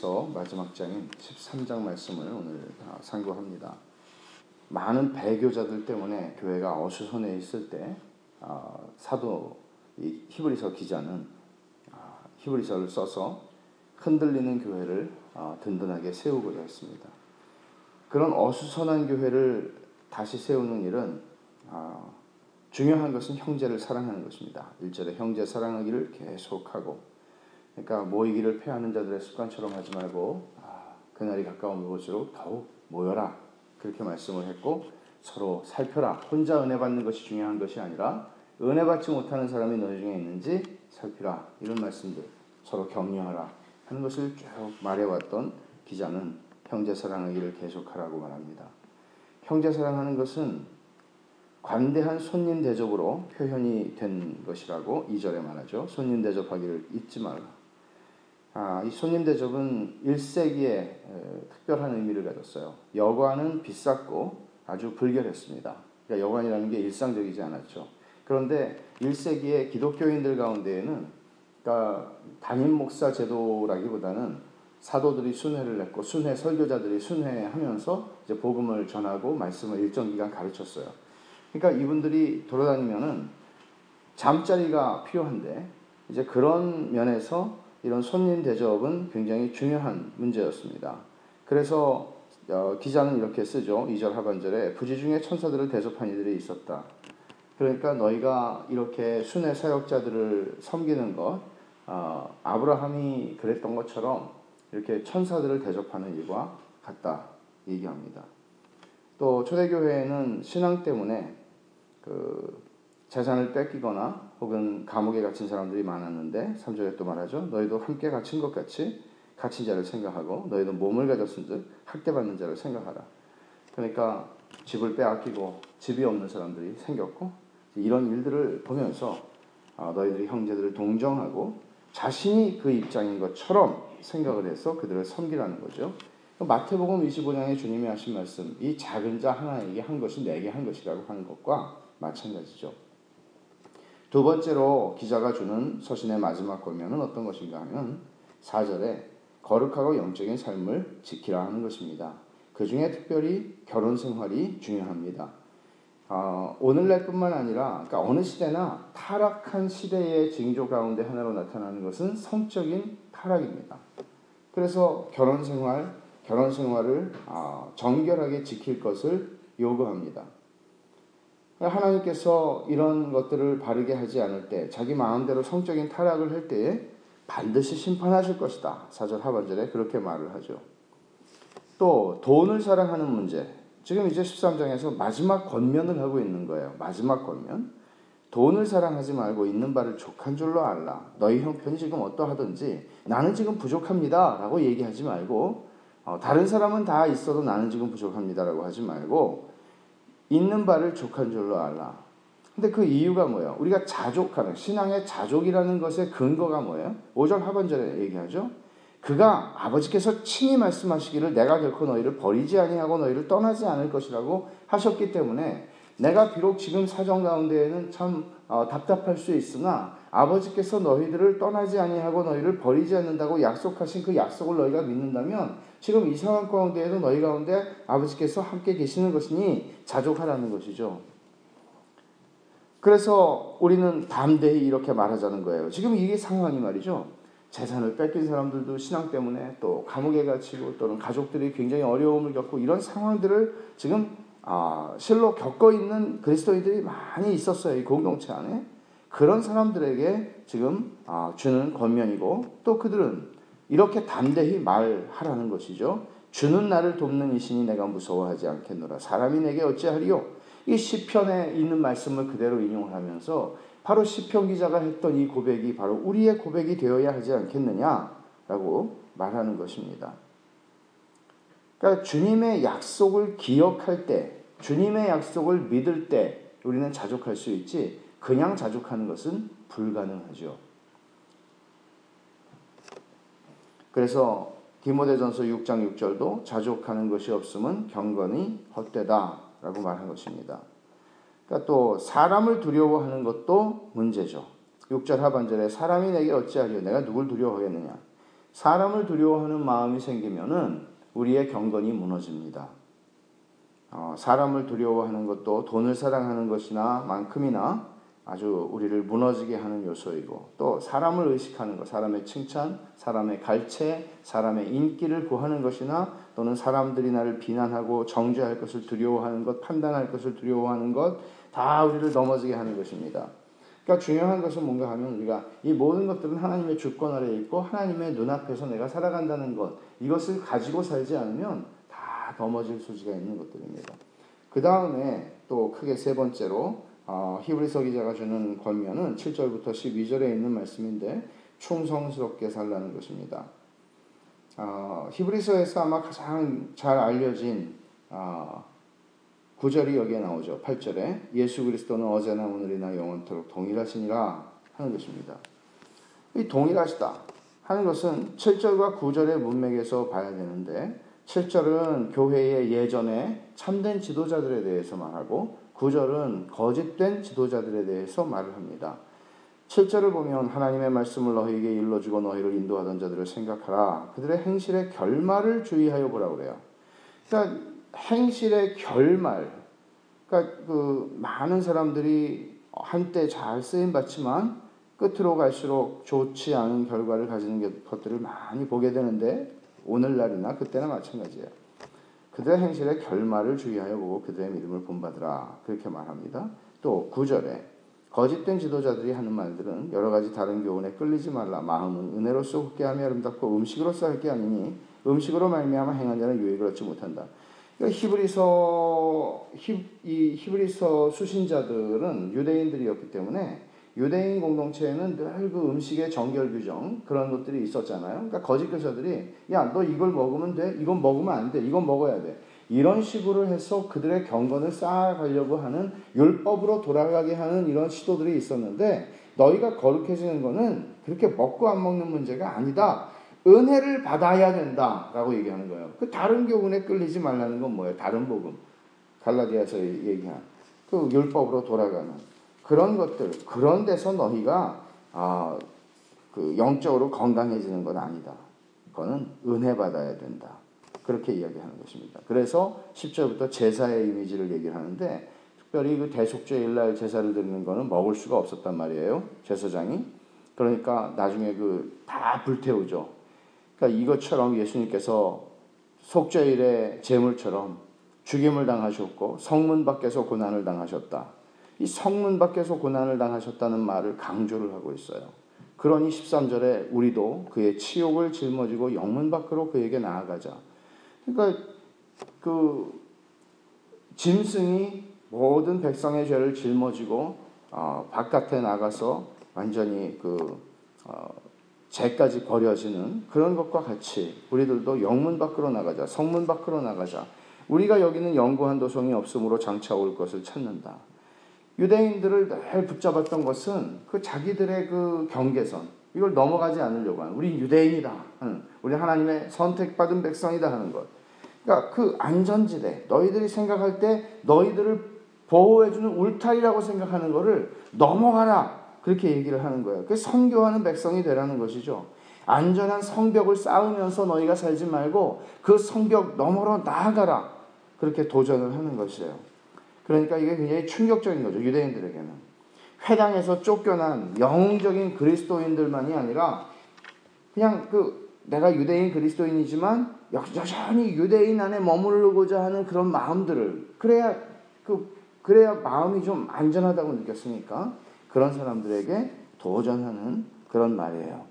히브리서 마지막 장인 13장 말씀을 오늘 상고합니다. 많은 배교자들 때문에 교회가 어수선해 있을 때 사도 히브리서 기자는 히브리서를 써서 흔들리는 교회를 든든하게 세우고자 했습니다. 그런 어수선한 교회를 다시 세우는 일은 중요한 것은 형제를 사랑하는 것입니다. 1절에 형제 사랑하기를 계속하고, 그러니까 모이기를 패하는 자들의 습관처럼 하지 말고 그날이 가까운 곳으로 더욱 모여라, 그렇게 말씀을 했고, 서로 살펴라. 혼자 은혜 받는 것이 중요한 것이 아니라 은혜 받지 못하는 사람이 너희 중에 있는지 살피라, 이런 말씀들, 서로 격려하라 하는 것을 쭉 말해왔던 기자는 형제 사랑하기를 계속하라고 말합니다. 형제 사랑하는 것은 관대한 손님 대접으로 표현이 된 것이라고 2절에 말하죠. 손님 대접하기를 잊지 말라. 이 손님 대접은 1세기에 특별한 의미를 가졌어요. 여관은 비쌌고 아주 불결했습니다. 그러니까 여관이라는 게 일상적이지 않았죠. 그런데 1세기의 기독교인들 가운데에는, 그러니까 담임 목사 제도라기보다는 사도들이 순회를 냈고 순회 설교자들이 순회하면서 이제 복음을 전하고 말씀을 일정 기간 가르쳤어요. 그러니까 이분들이 돌아다니면은 잠자리가 필요한데, 이제 그런 면에서 이런 손님 대접은 굉장히 중요한 문제였습니다. 그래서 기자는 이렇게 쓰죠. 2절 하반절에 부지 중에 천사들을 대접한 이들이 있었다. 그러니까 너희가 이렇게 순회 사역자들을 섬기는 것, 아브라함이 그랬던 것처럼 이렇게 천사들을 대접하는 일과 같다 얘기합니다. 또 초대교회에는 신앙 때문에 재산을 뺏기거나 혹은 감옥에 갇힌 사람들이 많았는데 3절에 또 말하죠. 너희도 함께 갇힌 것 같이 갇힌 자를 생각하고 너희도 몸을 가졌은 즉 학대받는 자를 생각하라. 그러니까 집을 빼앗기고 집이 없는 사람들이 생겼고, 이런 일들을 보면서 너희들이 형제들을 동정하고 자신이 그 입장인 것처럼 생각을 해서 그들을 섬기라는 거죠. 마태복음 25장에 주님이 하신 말씀, 이 작은 자 하나에게 한 것이 내게 한 것이라고 하는 것과 마찬가지죠. 두 번째로 기자가 주는 서신의 마지막 권면은 어떤 것인가 하면 4절에 거룩하고 영적인 삶을 지키라 하는 것입니다. 그 중에 특별히 결혼 생활이 중요합니다. 오늘날뿐만 아니라 그러니까 어느 시대나 타락한 시대의 징조 가운데 하나로 나타나는 것은 성적인 타락입니다. 그래서 결혼 생활을 정결하게 지킬 것을 요구합니다. 하나님께서 이런 것들을 바르게 하지 않을 때, 자기 마음대로 성적인 타락을 할 때에 반드시 심판하실 것이다. 4절 하반절에 그렇게 말을 하죠. 또 돈을 사랑하는 문제, 지금 이제 13장에서 마지막 권면을 하고 있는 거예요. 마지막 권면. 돈을 사랑하지 말고 있는 바를 족한 줄로 알라. 너희 형편이 지금 어떠하든지 나는 지금 부족합니다 라고 얘기하지 말고, 다른 사람은 다 있어도 나는 지금 부족합니다 라고 하지 말고 있는 바를 족한 줄로 알라. 근데 그 이유가 뭐예요? 우리가 자족하는, 신앙의 자족이라는 것의 근거가 뭐예요? 5절 하반절에 얘기하죠. 그가 아버지께서 친히 말씀하시기를 내가 결코 너희를 버리지 아니하고 너희를 떠나지 않을 것이라고 하셨기 때문에, 내가 비록 지금 사정 가운데에는 참 답답할 수 있으나 아버지께서 너희들을 떠나지 아니하고 너희를 버리지 않는다고 약속하신 그 약속을 너희가 믿는다면 지금 이 상황 가운데에도 너희 가운데 아버지께서 함께 계시는 것이니 자족하라는 것이죠. 그래서 우리는 담대히 이렇게 말하자는 거예요. 지금 이게 상황이 말이죠. 재산을 뺏긴 사람들도 신앙 때문에 또 감옥에 갇히고 또는 가족들이 굉장히 어려움을 겪고 이런 상황들을 지금 실로 겪고 있는 그리스도인들이 많이 있었어요. 이 공동체 안에. 그런 사람들에게 지금 주는 권면이고, 또 그들은 이렇게 담대히 말하라는 것이죠. 주는 나를 돕는 이신이 내가 무서워하지 않겠노라. 사람이 내게 어찌하리요. 이 시편에 있는 말씀을 그대로 인용을 하면서 바로 시편 기자가 했던 이 고백이 바로 우리의 고백이 되어야 하지 않겠느냐라고 말하는 것입니다. 그러니까 주님의 약속을 기억할 때, 주님의 약속을 믿을 때 우리는 자족할 수 있지, 그냥 자족하는 것은 불가능하죠. 그래서 디모데전서 6장 6절도 자족하는 것이 없음은 경건이 헛되다라고 말한 것입니다. 그러니까 또 사람을 두려워하는 것도 문제죠. 6절 하반절에 사람이 내게 어찌하리요. 내가 누굴 두려워하겠느냐. 사람을 두려워하는 마음이 생기면은 우리의 경건이 무너집니다. 사람을 두려워하는 것도 돈을 사랑하는 것이나 만큼이나 아주 우리를 무너지게 하는 요소이고, 또 사람을 의식하는 것, 사람의 칭찬, 사람의 갈채, 사람의 인기를 구하는 것이나 또는 사람들이 나를 비난하고 정죄할 것을 두려워하는 것, 판단할 것을 두려워하는 것, 다 우리를 넘어지게 하는 것입니다. 그러니까 중요한 것은 뭔가 하면 우리가 이 모든 것들은 하나님의 주권 아래에 있고 하나님의 눈앞에서 내가 살아간다는 것, 이것을 가지고 살지 않으면 다 넘어질 소지가 있는 것들입니다. 그 다음에 또 크게 세 번째로 히브리서 기자가 주는 권면은 7절부터 12절에 있는 말씀인데 충성스럽게 살라는 것입니다. 히브리서에서 아마 가장 잘 알려진 구절이 여기에 나오죠. 8절에 예수 그리스도는 어제나 오늘이나 영원토록 동일하시니라 하는 것입니다. 이 동일하시다 하는 것은 7절과 9절의 문맥에서 봐야 되는데, 7절은 교회의 예전에 참된 지도자들에 대해서 말하고 9절은 거짓된 지도자들에 대해서 말을 합니다. 7절을 보면 하나님의 말씀을 너희에게 일러주고 너희를 인도하던 자들을 생각하라. 그들의 행실의 결말을 주의하여 보라고 그래요. 그러니까 행실의 결말, 그러니까 그 많은 사람들이 한때 잘 쓰임받지만 끝으로 갈수록 좋지 않은 결과를 가지는 것들을 많이 보게 되는데, 오늘날이나 그때나 마찬가지예요. 그들의 행실의 결말을 주의하여 보고 그들의 믿음을 본받으라, 그렇게 말합니다. 또 9절에 거짓된 지도자들이 하는 말들은 여러 가지 다른 교훈에 끌리지 말라. 마음은 은혜로서 굳게하며 아름답고 음식으로서 할 게 아니니 음식으로 말미암아 행한 자는 유익을 얻지 못한다. 그러니까 히브리서 수신자들은 유대인들이었기 때문에 유대인 공동체에는 늘 그 음식의 정결 규정, 그런 것들이 있었잖아요. 그러니까 거짓 교사들이 야, 너 이걸 먹으면 돼, 이건 먹으면 안 돼, 이건 먹어야 돼, 이런 식으로 해서 그들의 경건을 쌓아가려고 하는, 율법으로 돌아가게 하는 이런 시도들이 있었는데, 너희가 거룩해지는 거는 그렇게 먹고 안 먹는 문제가 아니다, 은혜를 받아야 된다라고 얘기하는 거예요. 그 다른 교훈에 끌리지 말라는 건 뭐예요? 다른 복음, 갈라디아서 얘기한 그 율법으로 돌아가는 그런 것들, 그런 데서 너희가 그 영적으로 건강해지는 건 아니다. 그거는 은혜 받아야 된다, 그렇게 이야기하는 것입니다. 그래서 10절부터 제사의 이미지를 얘기를 하는데, 특별히 그 대속죄일날 제사를 드리는 거는 먹을 수가 없었단 말이에요, 제사장이. 그러니까 나중에 그 다 불태우죠. 그러니까 이것처럼 예수님께서 속죄일의 제물처럼 죽임을 당하셨고 성문 밖에서 고난을 당하셨다. 이 성문 밖에서 고난을 당하셨다는 말을 강조를 하고 있어요. 그러니 13절에 우리도 그의 치욕을 짊어지고 영문 밖으로 그에게 나아가자. 그러니까 그 짐승이 모든 백성의 죄를 짊어지고 바깥에 나가서 완전히 죄까지 버려지는 그런 것과 같이 우리들도 영문 밖으로 나가자, 성문 밖으로 나가자. 우리가 여기는 영구한 도성이 없으므로 장차 올 것을 찾는다. 유대인들을 늘 붙잡았던 것은 그 자기들의 그 경계선, 이걸 넘어가지 않으려고 하는, 우리 유대인이다 하는, 우리 하나님의 선택받은 백성이다 하는 것. 그러니까 그 안전지대, 너희들이 생각할 때 너희들을 보호해주는 울타리라고 생각하는 것을 넘어가라, 그렇게 얘기를 하는 거예요. 그 선교하는 백성이 되라는 것이죠. 안전한 성벽을 쌓으면서 너희가 살지 말고 그 성벽 너머로 나아가라, 그렇게 도전을 하는 것이에요. 그러니까 이게 굉장히 충격적인 거죠, 유대인들에게는. 회당에서 쫓겨난 영웅적인 그리스도인들만이 아니라 그냥 내가 유대인 그리스도인이지만 여전히 유대인 안에 머무르고자 하는 그런 마음들을, 그래야 마음이 좀 안전하다고 느꼈으니까 그런 사람들에게 도전하는 그런 말이에요.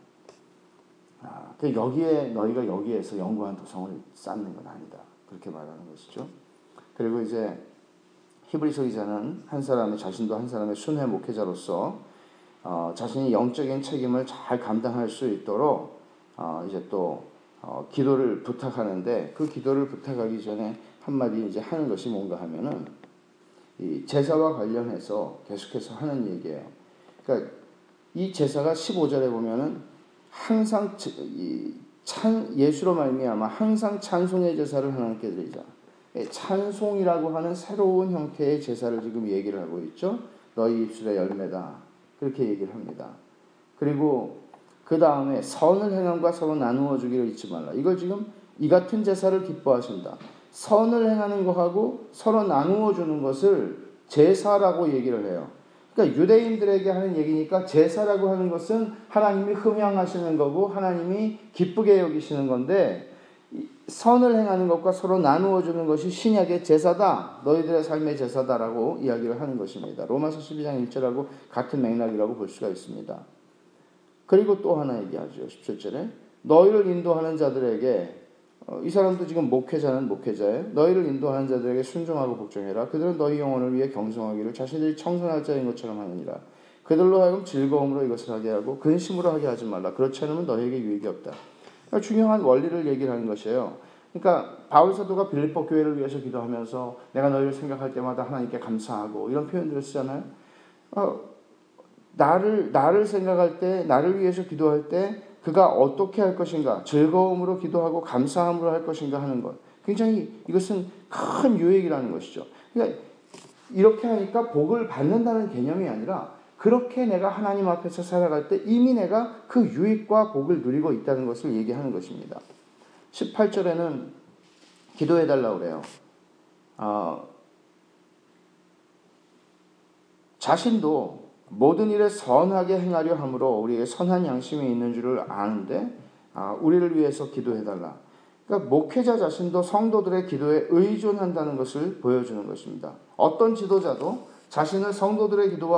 너희가 여기에서 영구한 도성을 쌓는 건 아니다, 그렇게 말하는 것이죠. 그리고 이제 히브리서 기자는 자신도 한 사람의 순회 목회자로서 자신이 영적인 책임을 잘 감당할 수 있도록 이제 또 기도를 부탁하는데, 그 기도를 부탁하기 전에 한마디 이제 하는 것이 뭔가 하면은 이 제사와 관련해서 계속해서 하는 얘기예요. 그러니까 이 제사가 15절에 보면은 항상 예수로 말미암아 항상 찬송의 제사를 하나님께 드리자. 찬송이라고 하는 새로운 형태의 제사를 지금 얘기를 하고 있죠. 너희 입술의 열매다, 그렇게 얘기를 합니다. 그리고 그 다음에 선을 행함과 서로 나누어 주기를 잊지 말라. 이걸 지금 이 같은 제사를 기뻐하신다. 선을 행하는 것하고 서로 나누어 주는 것을 제사라고 얘기를 해요. 그러니까 유대인들에게 하는 얘기니까 제사라고 하는 것은 하나님이 흠양하시는 거고 하나님이 기쁘게 여기시는 건데, 선을 행하는 것과 서로 나누어 주는 것이 신약의 제사다. 너희들의 삶의 제사다라고 이야기를 하는 것입니다. 로마서 12장 1절하고 같은 맥락이라고 볼 수가 있습니다. 그리고 또 하나 얘기하죠. 17절에 너희를 인도하는 자들에게, 이 사람도 지금 목회자는 목회자예요. 너희를 인도하는 자들에게 순종하고 복종해라. 그들은 너희 영혼을 위해 경성하기를 자신들이 청선할 자인 것처럼 하느니라. 그들로 하여금 즐거움으로 이것을 하게 하고 근심으로 하게 하지 말라. 그렇지 않으면 너희에게 유익이 없다. 그러니까 중요한 원리를 얘기를 하는 것이에요. 그러니까 바울 사도가 빌립보 교회를 위해서 기도하면서 내가 너희를 생각할 때마다 하나님께 감사하고 이런 표현들을 쓰잖아요. 나를 생각할 때, 나를 위해서 기도할 때 그가 어떻게 할 것인가, 즐거움으로 기도하고 감사함으로 할 것인가 하는 것. 굉장히 이것은 큰 유익이라는 것이죠. 그러니까 이렇게 하니까 복을 받는다는 개념이 아니라 그렇게 내가 하나님 앞에서 살아갈 때 이미 내가 그 유익과 복을 누리고 있다는 것을 얘기하는 것입니다. 18절에는 기도해달라고 그래요. 자신도 모든 일에 선하게 행하려 함으로 우리에게 선한 양심이 있는 줄을 아는데 우리를 위해서 기도해달라. 그러니까 목회자 자신도 성도들의 기도에 의존한다는 것을 보여주는 것입니다. 어떤 지도자도 자신을 성도들의 기도와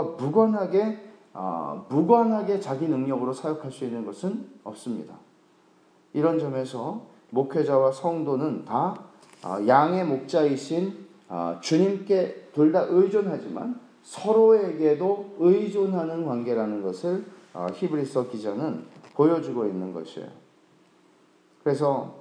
무관하게 자기 능력으로 사역할 수 있는 것은 없습니다. 이런 점에서 목회자와 성도는 다 양의 목자이신 주님께 둘 다 의존하지만 서로에게도 의존하는 관계라는 것을 히브리서 기자는 보여주고 있는 것이에요. 그래서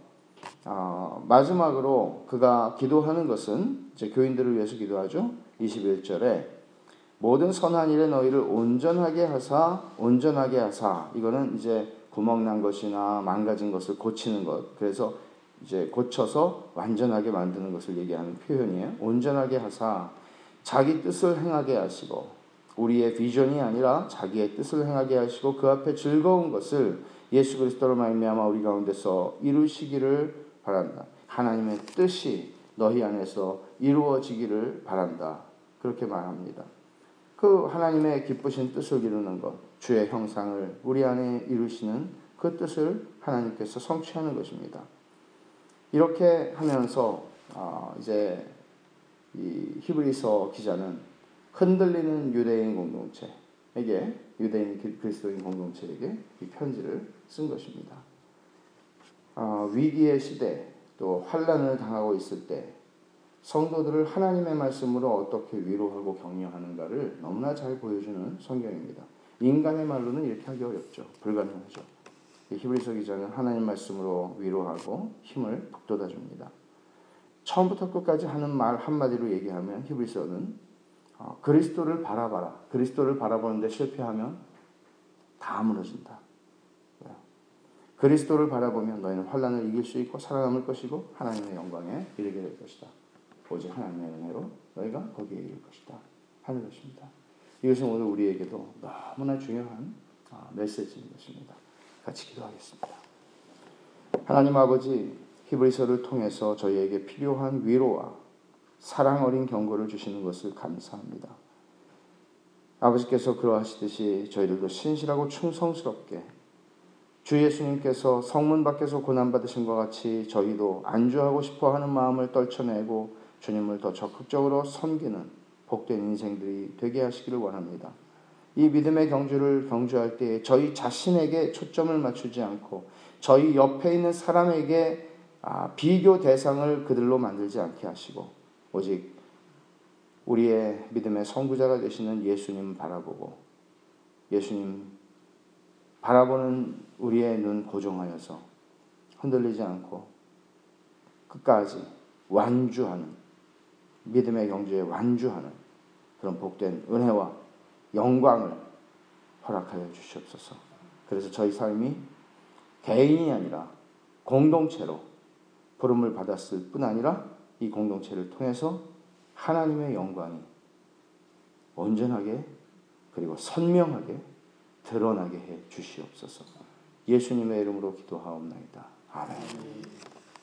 마지막으로 그가 기도하는 것은 이제 교인들을 위해서 기도하죠. 21절에 모든 선한 일에 너희를 온전하게 하사, 이거는 이제 구멍난 것이나 망가진 것을 고치는 것, 그래서 이제 고쳐서 완전하게 만드는 것을 얘기하는 표현이에요. 온전하게 하사 자기 뜻을 행하게 하시고, 우리의 비전이 아니라 자기의 뜻을 행하게 하시고 그 앞에 즐거운 것을 예수 그리스도로 말미암아 우리 가운데서 이루시기를 바란다. 하나님의 뜻이 너희 안에서 이루어지기를 바란다. 그렇게 말합니다. 그 하나님의 기쁘신 뜻을 이루는 것, 주의 형상을 우리 안에 이루시는 그 뜻을 하나님께서 성취하는 것입니다. 이렇게 하면서 이제 이 히브리서 기자는 흔들리는 유대인 공동체에게, 유대인 그리스도인 공동체에게 이 편지를 쓴 것입니다. 위기의 시대, 또 환난을 당하고 있을 때 성도들을 하나님의 말씀으로 어떻게 위로하고 격려하는가를 너무나 잘 보여주는 성경입니다. 인간의 말로는 이렇게 하기 어렵죠. 불가능하죠. 히브리서 기자는 하나님 말씀으로 위로하고 힘을 북돋아 줍니다. 처음부터 끝까지 하는 말 한마디로 얘기하면 히브리서는 그리스도를 바라봐라. 그리스도를 바라보는데 실패하면 다 무너진다. 그리스도를 바라보면 너희는 환난을 이길 수 있고 살아남을 것이고 하나님의 영광에 이르게 될 것이다. 오직 하나님의 은혜로 너희가 거기에 이를 것이다 하는 것입니다. 이것은 오늘 우리에게도 너무나 중요한 메시지인 것입니다. 같이 기도하겠습니다. 하나님 아버지, 히브리서를 통해서 저희에게 필요한 위로와 사랑 어린 경고를 주시는 것을 감사합니다. 아버지께서 그러하시듯이 저희들도 신실하고 충성스럽게 주 예수님께서 성문 밖에서 고난받으신 것 같이 저희도 안주하고 싶어하는 마음을 떨쳐내고 주님을 더 적극적으로 섬기는 복된 인생들이 되게 하시기를 원합니다. 이 믿음의 경주를 경주할 때 저희 자신에게 초점을 맞추지 않고 저희 옆에 있는 사람에게 비교 대상을 그들로 만들지 않게 하시고 오직 우리의 믿음의 선구자가 되시는 예수님 바라보고 예수님 바라보는 우리의 눈 고정하여서 흔들리지 않고 끝까지 완주하는, 믿음의 경주에 완주하는 그런 복된 은혜와 영광을 허락하여 주시옵소서. 그래서 저희 삶이 개인이 아니라 공동체로 부름을 받았을 뿐 아니라 이 공동체를 통해서 하나님의 영광이 온전하게 그리고 선명하게 드러나게 해 주시옵소서. 예수님의 이름으로 기도하옵나이다. 아멘.